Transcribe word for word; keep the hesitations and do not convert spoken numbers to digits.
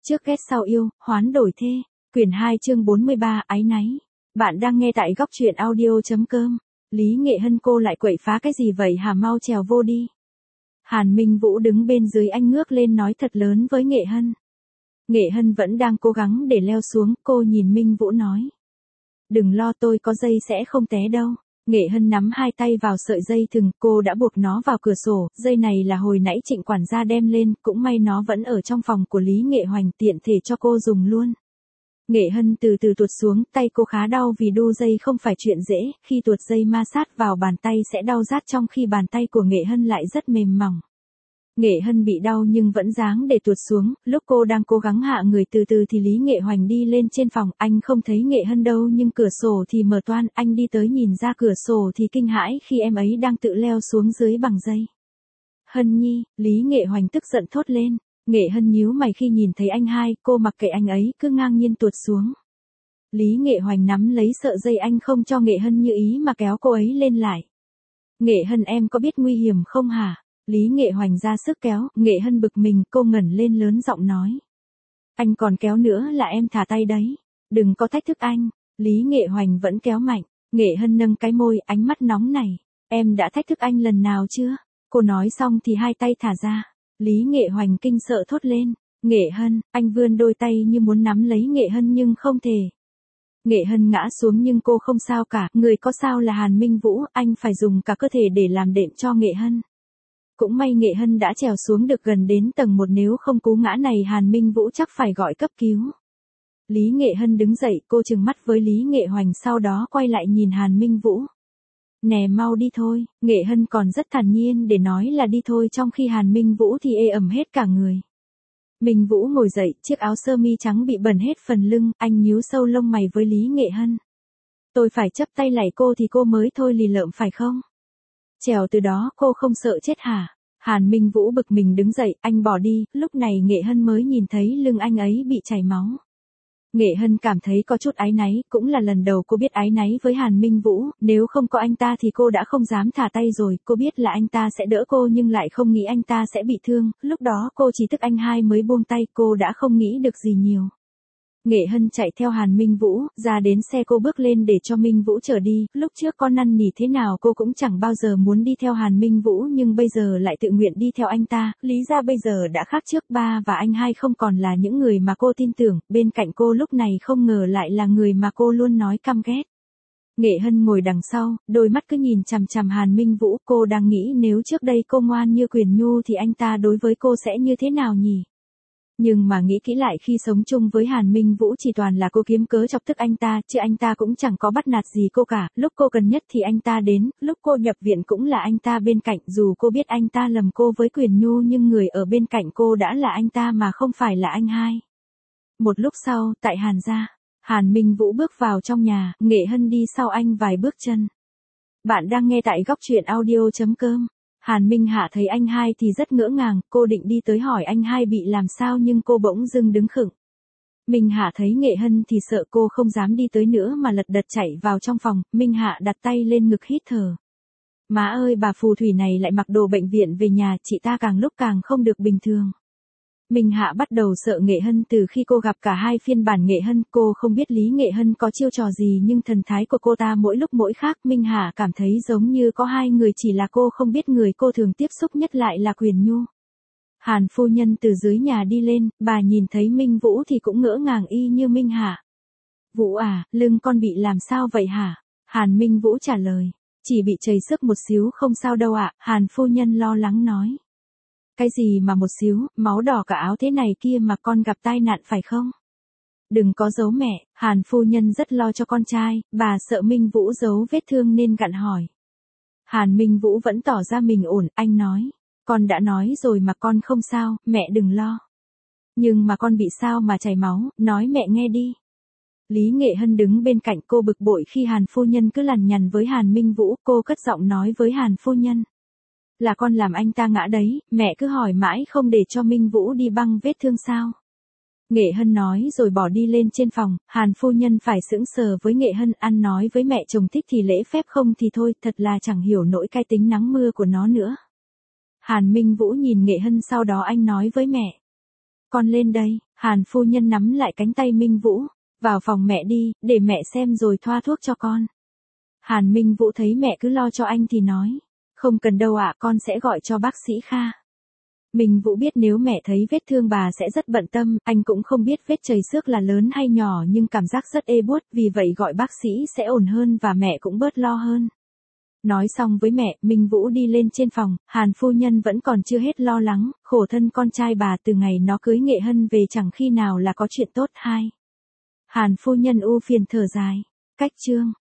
Trước ghét sau yêu, hoán đổi thê. Quyển hai chương bốn mươi ba, áy náy. Bạn đang nghe tại góc truyện audio.com. Lý Nghệ Hân, cô lại quậy phá cái gì vậy hả, mau trèo vô đi. Hàn Minh Vũ đứng bên dưới, anh ngước lên nói thật lớn với Nghệ Hân. Nghệ Hân vẫn đang cố gắng để leo xuống, cô nhìn Minh Vũ nói. Đừng lo, tôi có dây sẽ không té đâu. Nghệ Hân nắm hai tay vào sợi dây thừng, cô đã buộc nó vào cửa sổ, dây này là hồi nãy Trịnh quản gia đem lên, cũng may nó vẫn ở trong phòng của Lý Nghệ Hoành, tiện thể cho cô dùng luôn. Nghệ Hân từ từ tuột xuống, tay cô khá đau vì đu dây không phải chuyện dễ, khi tuột dây ma sát vào bàn tay sẽ đau rát, trong khi bàn tay của Nghệ Hân lại rất mềm mỏng. Nghệ Hân bị đau nhưng vẫn dáng để tuột xuống, lúc cô đang cố gắng hạ người từ từ thì Lý Nghệ Hoành đi lên trên phòng, anh không thấy Nghệ Hân đâu nhưng cửa sổ thì mở toang, anh đi tới nhìn ra cửa sổ thì kinh hãi khi em ấy đang tự leo xuống dưới bằng dây. Hân Nhi, Lý Nghệ Hoành tức giận thốt lên. Nghệ Hân nhíu mày khi nhìn thấy anh hai, cô mặc kệ anh ấy, cứ ngang nhiên tuột xuống. Lý Nghệ Hoành nắm lấy sợi dây, anh không cho Nghệ Hân như ý mà kéo cô ấy lên lại. Nghệ Hân, em có biết nguy hiểm không hả? Lý Nghệ Hoành ra sức kéo, Nghệ Hân bực mình, cô ngẩng lên lớn giọng nói. Anh còn kéo nữa là em thả tay đấy. Đừng có thách thức anh. Lý Nghệ Hoành vẫn kéo mạnh. Nghệ Hân nâng cái môi, ánh mắt nóng này. Em đã thách thức anh lần nào chưa? Cô nói xong thì hai tay thả ra. Lý Nghệ Hoành kinh sợ thốt lên. Nghệ Hân, anh vươn đôi tay như muốn nắm lấy Nghệ Hân nhưng không thể. Nghệ Hân ngã xuống nhưng cô không sao cả, người có sao là Hàn Minh Vũ, anh phải dùng cả cơ thể để làm đệm cho Nghệ Hân. Cũng may Nghệ Hân đã trèo xuống được gần đến tầng một, nếu không cú ngã này Hàn Minh Vũ chắc phải gọi cấp cứu. Lý Nghệ Hân đứng dậy, cô trừng mắt với Lý Nghệ Hoành, sau đó quay lại nhìn Hàn Minh Vũ. Nè, mau đi thôi. Nghệ Hân còn rất thản nhiên để nói là đi thôi, trong khi Hàn Minh Vũ thì ê ẩm hết cả người. Minh Vũ ngồi dậy, chiếc áo sơ mi trắng bị bẩn hết phần lưng, anh nhíu sâu lông mày với Lý Nghệ Hân. Tôi phải chấp tay lạy cô thì cô mới thôi lì lợm phải không? Trèo từ đó cô không sợ chết hả? Hàn Minh Vũ bực mình đứng dậy, anh bỏ đi, lúc này Nghệ Hân mới nhìn thấy lưng anh ấy bị chảy máu. Nghệ Hân cảm thấy có chút áy náy, cũng là lần đầu cô biết áy náy với Hàn Minh Vũ, nếu không có anh ta thì cô đã không dám thả tay rồi, cô biết là anh ta sẽ đỡ cô nhưng lại không nghĩ anh ta sẽ bị thương, lúc đó cô chỉ tức anh hai mới buông tay, cô đã không nghĩ được gì nhiều. Nghệ Hân chạy theo Hàn Minh Vũ, ra đến xe cô bước lên để cho Minh Vũ chở đi, lúc trước con năn nỉ thế nào cô cũng chẳng bao giờ muốn đi theo Hàn Minh Vũ nhưng bây giờ lại tự nguyện đi theo anh ta, lý ra bây giờ đã khác trước, ba và anh hai không còn là những người mà cô tin tưởng, bên cạnh cô lúc này không ngờ lại là người mà cô luôn nói căm ghét. Nghệ Hân ngồi đằng sau, đôi mắt cứ nhìn chằm chằm Hàn Minh Vũ, cô đang nghĩ nếu trước đây cô ngoan như Quyền Nhu thì anh ta đối với cô sẽ như thế nào nhỉ? Nhưng mà nghĩ kỹ lại, khi sống chung với Hàn Minh Vũ chỉ toàn là cô kiếm cớ chọc tức anh ta, chứ anh ta cũng chẳng có bắt nạt gì cô cả, lúc cô cần nhất thì anh ta đến, lúc cô nhập viện cũng là anh ta bên cạnh, dù cô biết anh ta lầm cô với Quyền Nhu nhưng người ở bên cạnh cô đã là anh ta mà không phải là anh hai. Một lúc sau, tại Hàn gia, Hàn Minh Vũ bước vào trong nhà, Nghệ Hân đi sau anh vài bước chân. Bạn đang nghe tại góc truyện audio.com. Hàn Minh Hạ thấy anh hai thì rất ngỡ ngàng, cô định đi tới hỏi anh hai bị làm sao nhưng cô bỗng dưng đứng khựng. Minh Hạ thấy Nghệ Hân thì sợ, cô không dám đi tới nữa mà lật đật chạy vào trong phòng, Minh Hạ đặt tay lên ngực hít thở. Má ơi, bà phù thủy này lại mặc đồ bệnh viện về nhà, chị ta càng lúc càng không được bình thường. Minh Hạ bắt đầu sợ Nghệ Hân từ khi cô gặp cả hai phiên bản Nghệ Hân, cô không biết Lý Nghệ Hân có chiêu trò gì nhưng thần thái của cô ta mỗi lúc mỗi khác, Minh Hạ cảm thấy giống như có hai người, chỉ là cô không biết người cô thường tiếp xúc nhất lại là Quyền Nhu. Hàn phu nhân từ dưới nhà đi lên, bà nhìn thấy Minh Vũ thì cũng ngỡ ngàng y như Minh Hạ. Vũ à, lưng con bị làm sao vậy hả? Hàn Minh Vũ trả lời, chỉ bị trầy xước một xíu, không sao đâu ạ, Hàn phu nhân lo lắng nói. Cái gì mà một xíu, máu đỏ cả áo thế này kia mà con gặp tai nạn phải không? Đừng có giấu mẹ, Hàn phu nhân rất lo cho con trai, bà sợ Minh Vũ giấu vết thương nên gặn hỏi. Hàn Minh Vũ vẫn tỏ ra mình ổn, anh nói, con đã nói rồi mà con không sao, mẹ đừng lo. Nhưng mà con bị sao mà chảy máu, nói mẹ nghe đi. Lý Nghệ Hân đứng bên cạnh, cô bực bội khi Hàn phu nhân cứ lằn nhằn với Hàn Minh Vũ, cô cất giọng nói với Hàn phu nhân. Là con làm anh ta ngã đấy, mẹ cứ hỏi mãi không để cho Minh Vũ đi băng vết thương sao? Nghệ Hân nói rồi bỏ đi lên trên phòng, Hàn phu nhân phải sững sờ với Nghệ Hân, ăn nói với mẹ chồng thích thì lễ phép không thì thôi, thật là chẳng hiểu nổi cái tính nắng mưa của nó nữa. Hàn Minh Vũ nhìn Nghệ Hân, sau đó anh nói với mẹ. con lên đây. Hàn phu nhân nắm lại cánh tay Minh Vũ. Vào phòng mẹ đi, để mẹ xem rồi thoa thuốc cho con. Hàn Minh Vũ thấy mẹ cứ lo cho anh thì nói. Không cần đâu ạ, con sẽ gọi cho bác sĩ Kha. Minh Vũ biết nếu mẹ thấy vết thương bà sẽ rất bận tâm, anh cũng không biết vết chảy xước là lớn hay nhỏ nhưng cảm giác rất ê buốt, vì vậy gọi bác sĩ sẽ ổn hơn và mẹ cũng bớt lo hơn. Nói xong với mẹ, Minh Vũ đi lên trên phòng, Hàn phu nhân vẫn còn chưa hết lo lắng, khổ thân con trai bà từ ngày nó cưới Nghệ Hân về chẳng khi nào là có chuyện tốt hay. Hàn phu nhân u phiền thở dài. Cách chương